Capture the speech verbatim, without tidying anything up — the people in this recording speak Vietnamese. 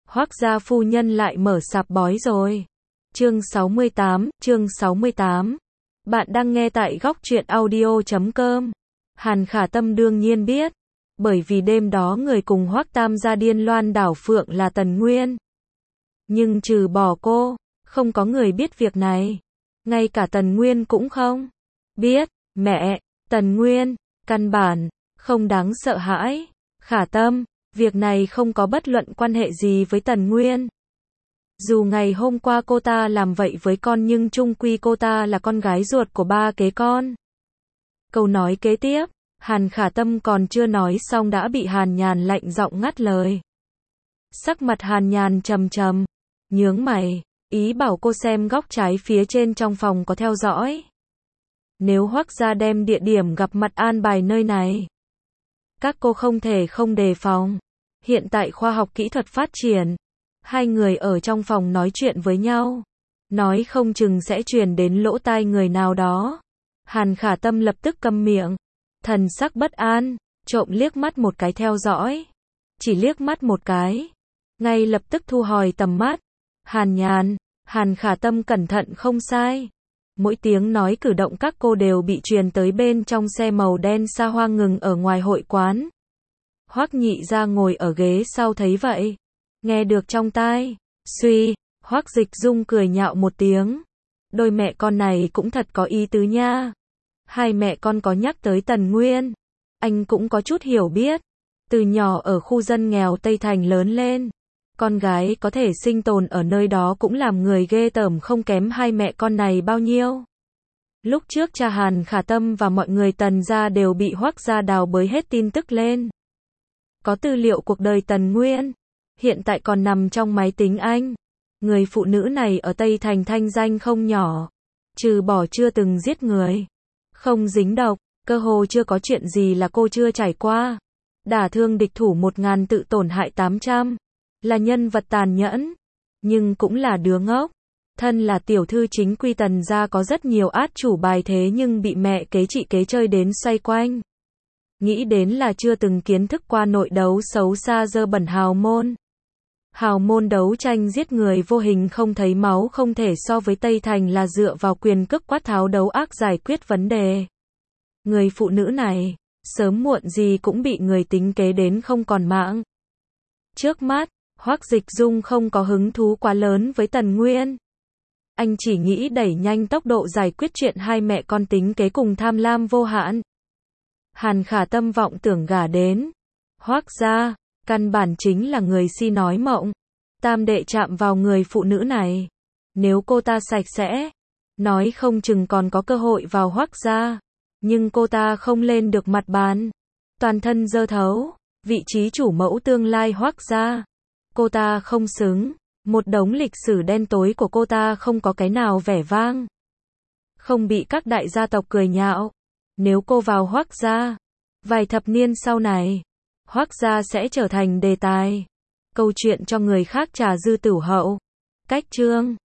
Hoác gia phu nhân lại mở sạp bói rồi. Chương sáu mươi tám, chương sáu mươi tám. Bạn đang nghe tại góc truyện audio chấm com. Hàn Khả Tâm đương nhiên biết, bởi vì đêm đó người cùng Hoác Tam gia điên loan đảo phượng là Tần Nguyên. Nhưng trừ bỏ cô, không có người biết việc này. Ngay cả Tần Nguyên cũng không biết. Mẹ, Tần Nguyên, căn bản, không đáng sợ hãi. Khả Tâm, việc này không có bất luận quan hệ gì với Tần Nguyên. Dù ngày hôm qua cô ta làm vậy với con nhưng chung quy cô ta là con gái ruột của ba kế con. Câu nói kế tiếp, Hàn Khả Tâm còn chưa nói xong đã bị Hàn Nhàn lạnh giọng ngắt lời. Sắc mặt Hàn Nhàn trầm trầm, nhướng mày, ý bảo cô xem góc trái phía trên trong phòng có theo dõi. Nếu Hoác gia đem địa điểm gặp mặt an bài nơi này, các cô không thể không đề phòng. Hiện tại khoa học kỹ thuật phát triển, hai người ở trong phòng nói chuyện với nhau, nói không chừng sẽ truyền đến lỗ tai người nào đó. Hàn Khả Tâm lập tức câm miệng, thần sắc bất an, trộm liếc mắt một cái theo dõi. Chỉ liếc mắt một cái, ngay lập tức thu hồi tầm mắt. Hàn Nhàn, Hàn Khả Tâm cẩn thận không sai. Mỗi tiếng nói cử động các cô đều bị truyền tới bên trong xe màu đen xa hoa ngừng ở ngoài hội quán. Hoắc Nhị gia ngồi ở ghế sau thấy vậy, nghe được trong tai, suy, Hoắc Dịch Dung cười nhạo một tiếng. Đôi mẹ con này cũng thật có ý tứ nha. Hai mẹ con có nhắc tới Tần Nguyên, anh cũng có chút hiểu biết. Từ nhỏ ở khu dân nghèo Tây Thành lớn lên, con gái có thể sinh tồn ở nơi đó cũng làm người ghê tởm không kém hai mẹ con này bao nhiêu. Lúc trước cha Hàn Khả Tâm và mọi người Tần gia đều bị Hoắc gia đào bới hết tin tức lên. Có tư liệu cuộc đời Tần Nguyên, hiện tại còn nằm trong máy tính anh. Người phụ nữ này ở Tây Thành thanh danh không nhỏ, trừ bỏ chưa từng giết người, không dính độc, cơ hồ chưa có chuyện gì là cô chưa trải qua. Đả thương địch thủ một ngàn tự tổn hại tám trăm, là nhân vật tàn nhẫn, nhưng cũng là đứa ngốc. Thân là tiểu thư chính quy Tần gia có rất nhiều át chủ bài thế nhưng bị mẹ kế chị kế chơi đến xoay quanh. Nghĩ đến là chưa từng kiến thức qua nội đấu xấu xa dơ bẩn hào môn. Hào môn đấu tranh giết người vô hình không thấy máu không thể so với Tây Thành là dựa vào quyền cước quát tháo đấu ác giải quyết vấn đề. Người phụ nữ này, sớm muộn gì cũng bị người tính kế đến không còn mạng. Trước mắt, Hoắc Dịch Dung không có hứng thú quá lớn với Tần Nguyên. Anh chỉ nghĩ đẩy nhanh tốc độ giải quyết chuyện hai mẹ con tính kế cùng tham lam vô hạn. Hàn Khả Tâm vọng tưởng gả đến Hoắc gia, căn bản chính là người si nói mộng. Tam đệ chạm vào người phụ nữ này, nếu cô ta sạch sẽ, nói không chừng còn có cơ hội vào Hoắc gia. Nhưng cô ta không lên được mặt bàn, toàn thân dơ thấu, vị trí chủ mẫu tương lai Hoắc gia, cô ta không xứng. Một đống lịch sử đen tối của cô ta không có cái nào vẻ vang, không bị các đại gia tộc cười nhạo. Nếu cô vào Hoắc gia, vài thập niên sau này, Hoắc gia sẽ trở thành đề tài, câu chuyện cho người khác trà dư tửu hậu. Cách chương